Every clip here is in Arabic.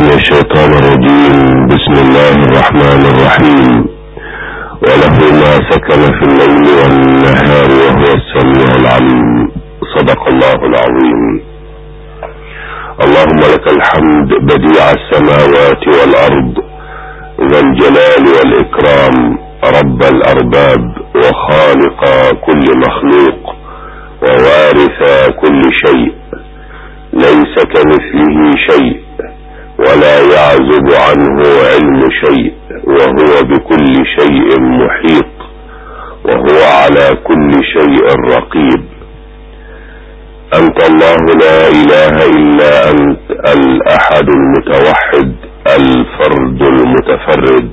من الشيطان الرجيم. بسم الله الرحمن الرحيم. وله ما سكن في الليل والنهار وهو السميع العليم. صدق الله العظيم. اللهم لك الحمد بديع السماوات والأرض ذا الجلال والإكرام، رب الأرباب وخالق كل مخلوق ووارث كل شيء، ليس كمثله شيء ولا يعزب عنه علم شيء، وهو بكل شيء محيط، وهو على كل شيء رقيب. أنت الله لا إله إلا أنت، الأحد المتوحد الفرد المتفرد.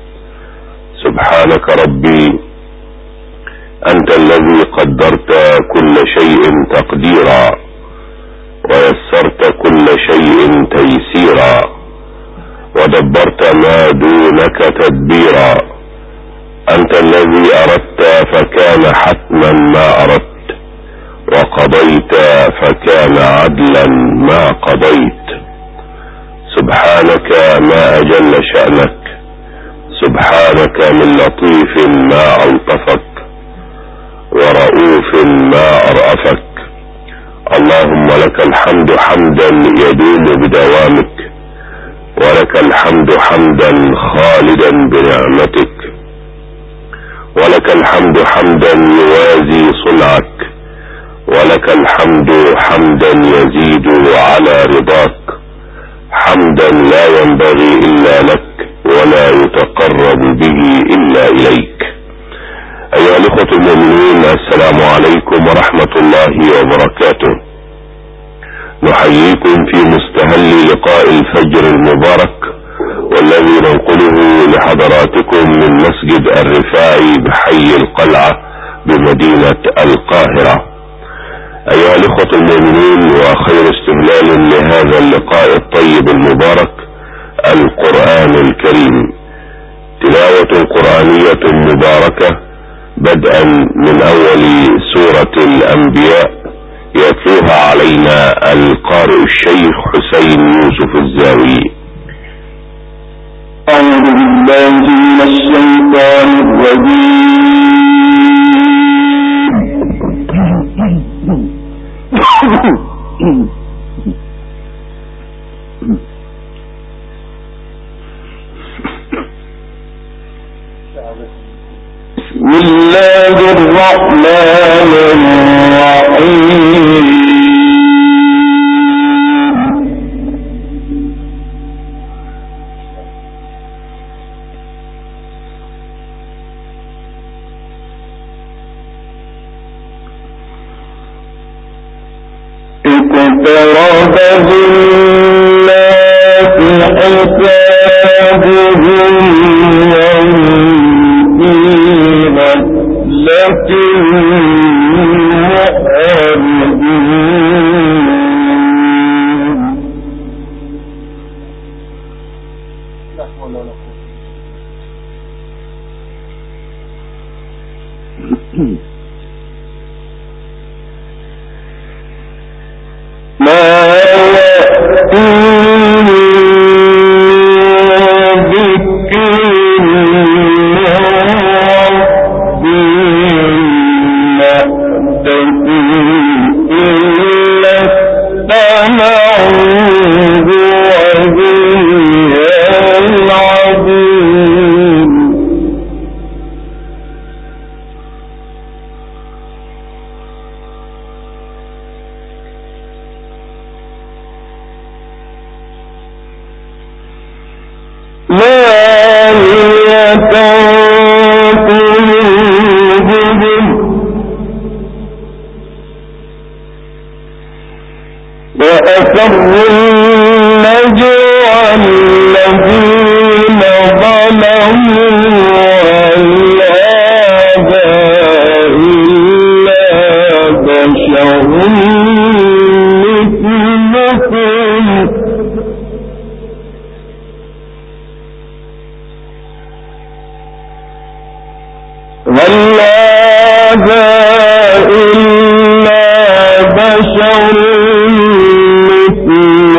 سبحانك ربي، أنت الذي قدرت كل شيء تقديرا ويسرت كل شيء تيسيرا ودبرت ما دونك تدبيرا. أنت الذي أردت فكان حتما ما أردت، وقضيت فكان عدلا ما قضيت. سبحانك ما أجل شأنك، سبحانك من لطيف ما ألطفك ورؤوف ما أرأفك. اللهم لك الحمد حمدا يدوم بدوامك، ولك الحمد حمدا خالدا بنعمتك، ولك الحمد حمدا يوازي صنعك، ولك الحمد حمدا يزيد على رضاك، حمدا لا ينبغي إلا لك ولا يتقرب به إلا إليك. أيها الإخوة المؤمنين، السلام عليكم ورحمة الله وبركاته. نحييكم في مستهل لقاء الفجر المبارك، والذي ننقله لحضراتكم من مسجد الرفاعي بحي القلعة بمدينة القاهرة. أيها الإخوة المؤمنين، وخير استهلال لهذا اللقاء الطيب المبارك القرآن الكريم، تلاوة قرآنية مباركة بدءا من أول سورة الأنبياء، يتلوها علينا القارئ الشيخ حسين يوسف الزاوي. أعوذ بالله من الشيطان الرجيم. بسم الله الرحمن الرحيم. اقترب للناس حسابهم وهم في غفلة بشر مثلكم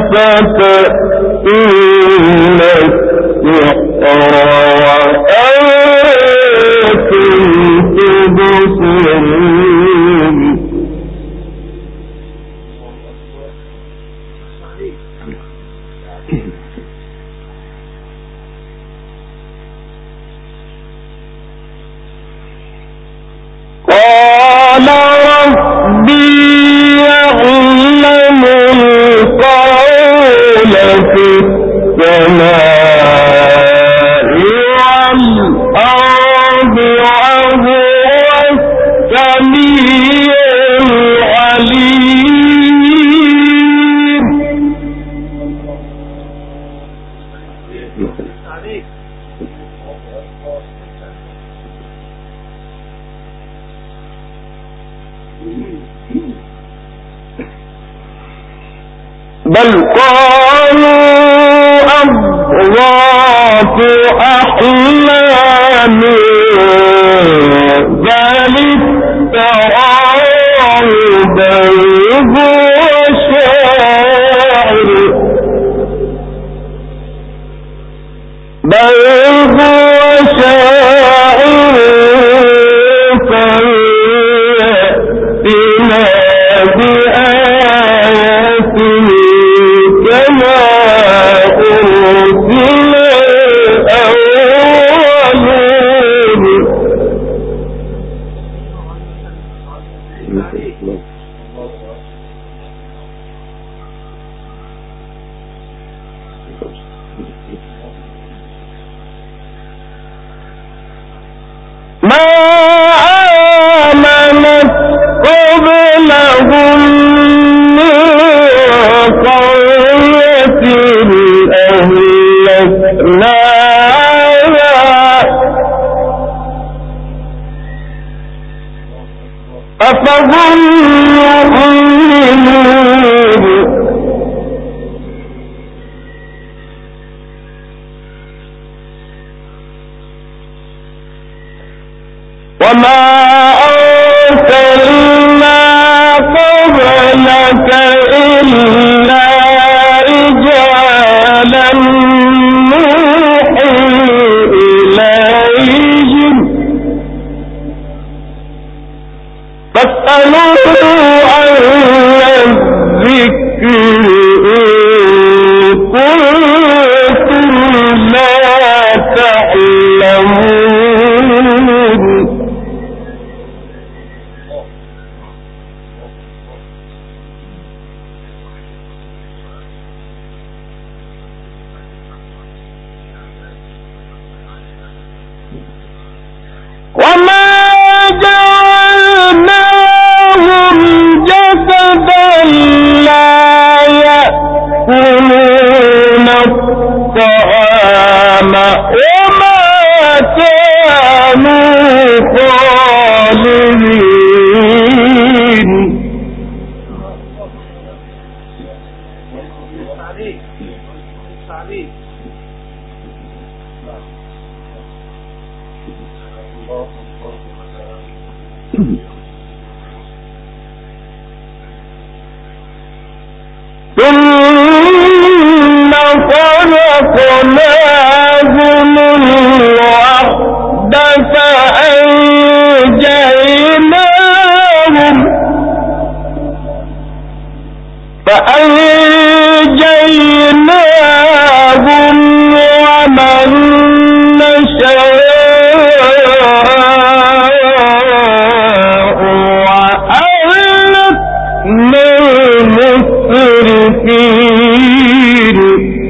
أفتأتون السحر وأنتم تبصرون قال ربي يعلم القول في السماء والأرض وهو السميع العليم. بل قالوا أضغاث أحلام بل افتراه بل هو شاعر فليأتنا بآية كما أرسل الأولون. ما آمنت قبلهم من قرية أهلكناها أفهم يؤمنون. وما أرسلنا قبلك إلا رجالا نوحي إليهم فاسألوا أهل الذكر إن كنتم لا تعلمون. وما جعلناهم جسدا لا يأكلون الطعام وما كانوا خالدين. ثم خلقناهم الوعد فأنجيناهم ومن نشاء وأهلكنا المسرفين.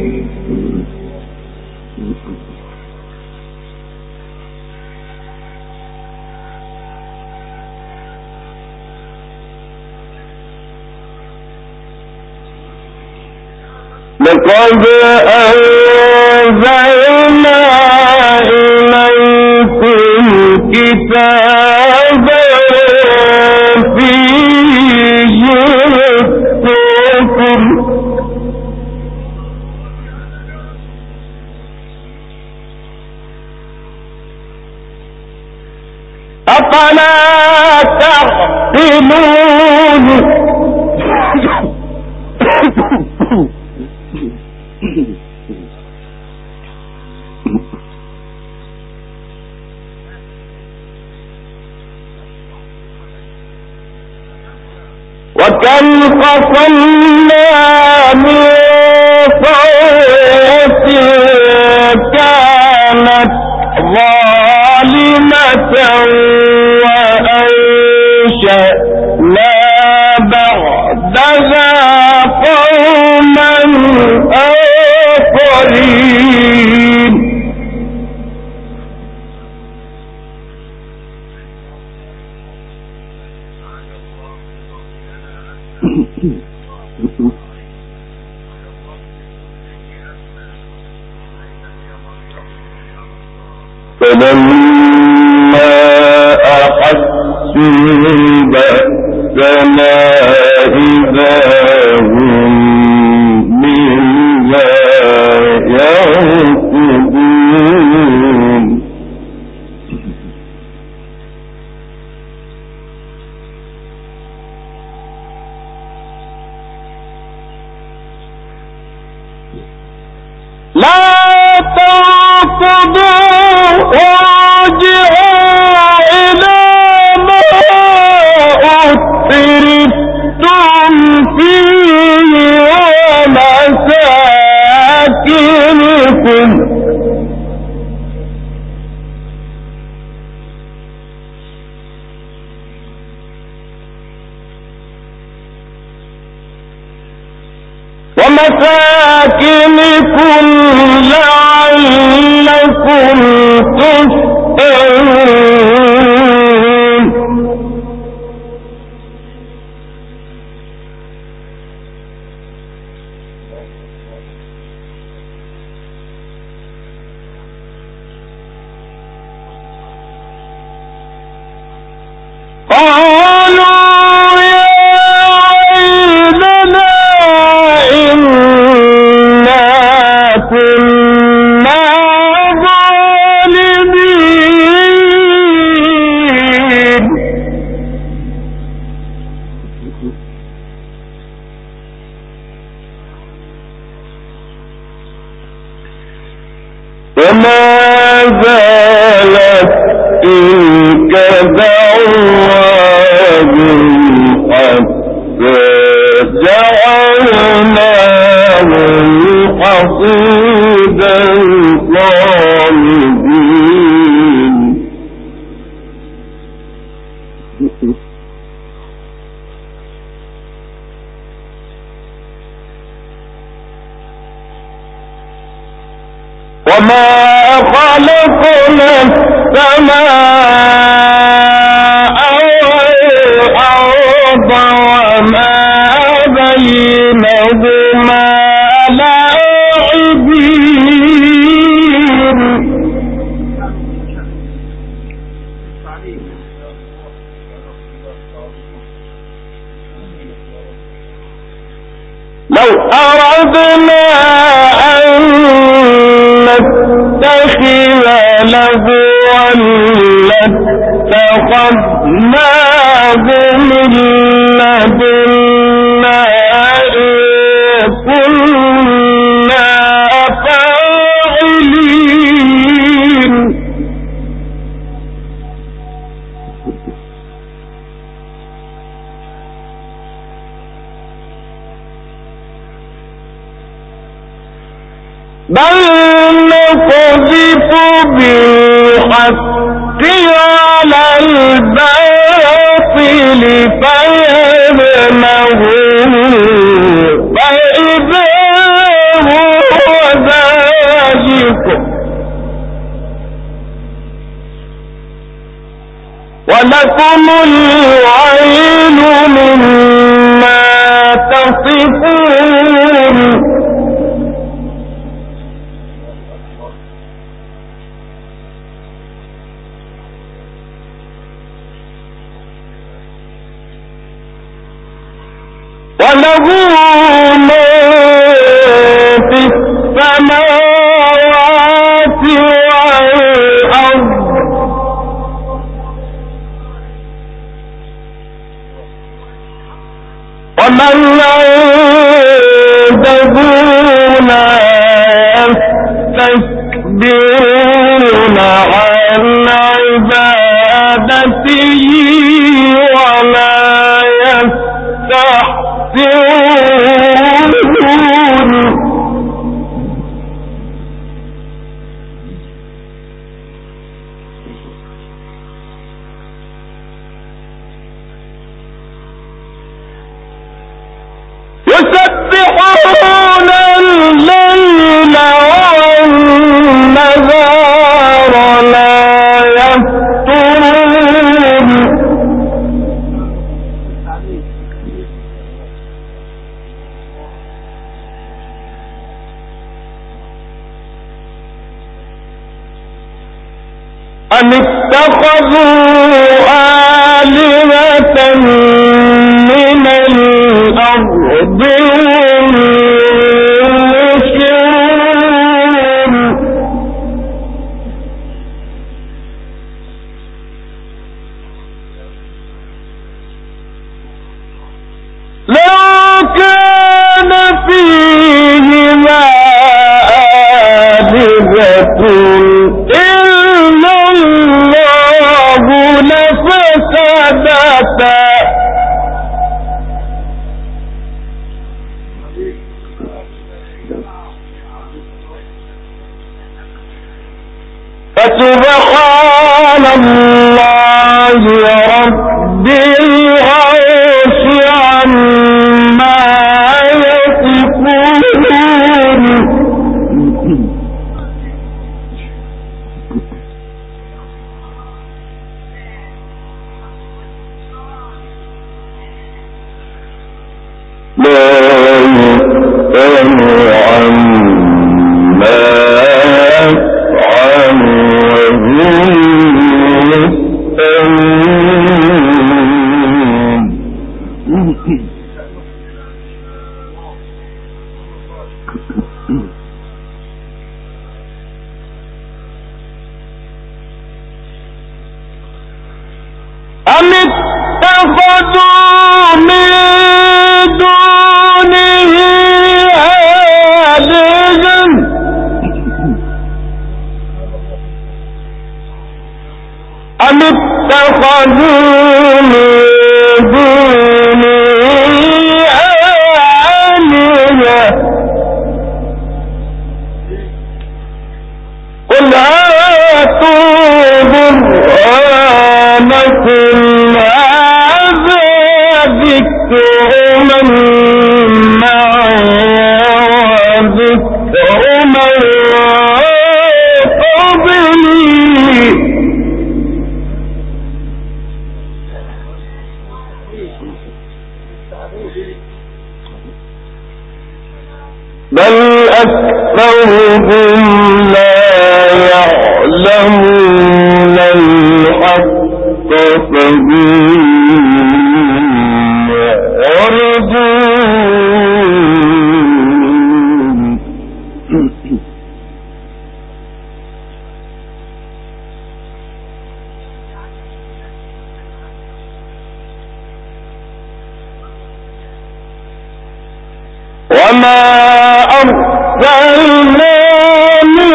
لقد أنزلنا إليكم كتابا فيه يذكركم أفلا تعقلون. وكم قصمنا من قرية كانت ظالمة وأنشأنا بعدها قوما آخرين فلما أحسوا بأسنا إذا هم منها يركضون لا تركضوا وارجعوا إلى ما أترفتم فيه ومساكنكم لعلكم تسألون قالوا يا ويلنا إنا كنا ظالمين وما زالت تلك دعواهم حتى جعلناهم حصيدا خالدين وما خلقنا السماء والأرض وما بينهما لاعبين لو أردنا أن نتخذ لهوا لاتخذناه من لدنا إن كنا فاعلين بل نقذف بالحق على الباطل فيدمغه فإذا هو زاهق ولكم الويل مما تصفون وله ما في السماوات والأرض ومن عنده لا أم اتخذوا آلهة من الأرض فسبحان الله رب العرش عما يصفون أم اتخذوا من دونه آلهة أم اتخذوا من دونه آلهة قل هاتوا برهانكم هذا ذكر من معي وذكر من قبلي بل أكثرهم لا يعلمون الحق فهم معرضون وما أرسلنا من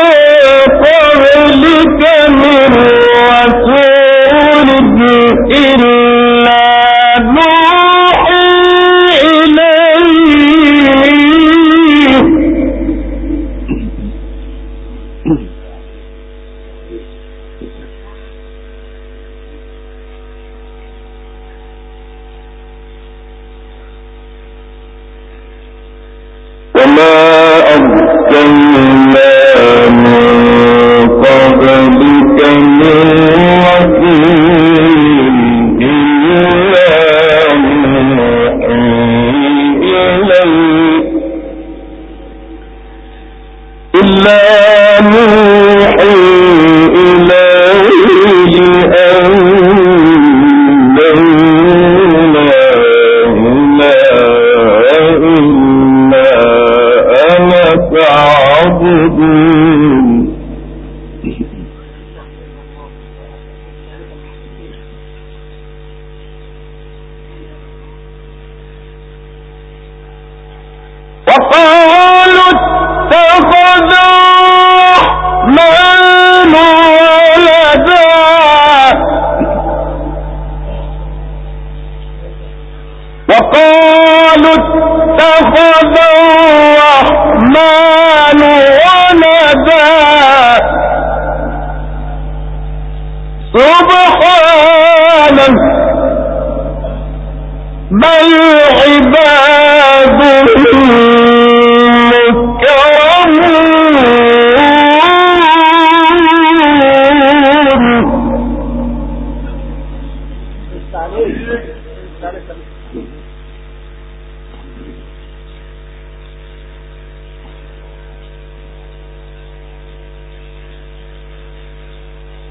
قبلك من رسول إلا نوحي إليه وما أرسلنا من قبلك من رسول إلا نوحي إليه أنه لا إله إلا أنا فاعبدون وقالوا اتخذ الرحمن ولدا وقالوا اتخذ الرحمن ولدا سبحانه بل عباد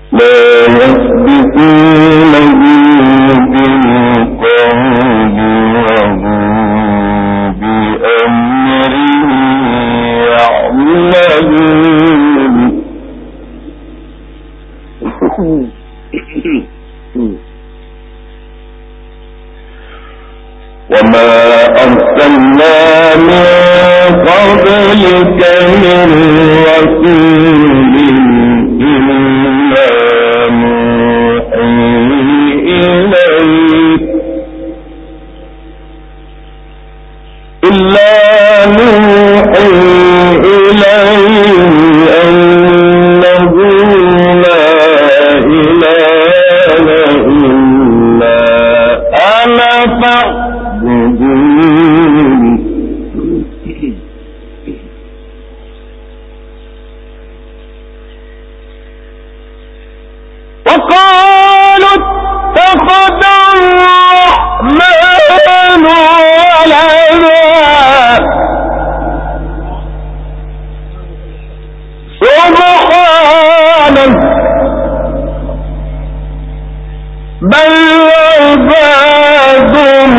وما أرسلنا من قبلك من رسول إلا نوحي إليه أنه لا إله إلا أنا فاعبدون. وقالوا اتخذ الرحمن ولدا سبحانه بل عباد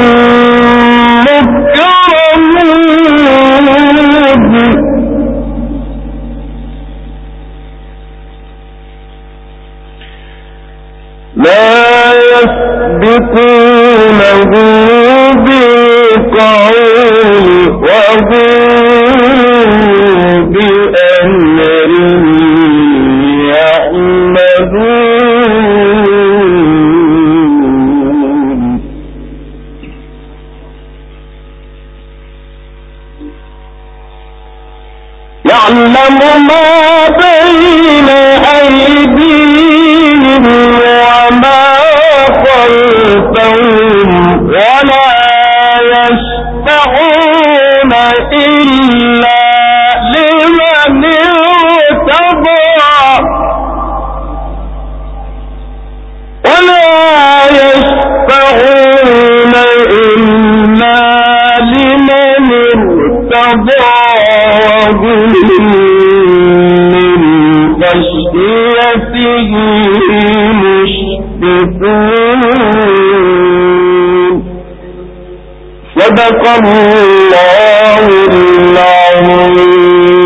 مكرمون لا يسبقونه بالقول وهم بأمره يعملون. يعلم ما بين أيديهم وما خلفهم ولا يشفعون إلا لمن ارتضى وهم من خشيته مشفقون. صدق الله العظيم.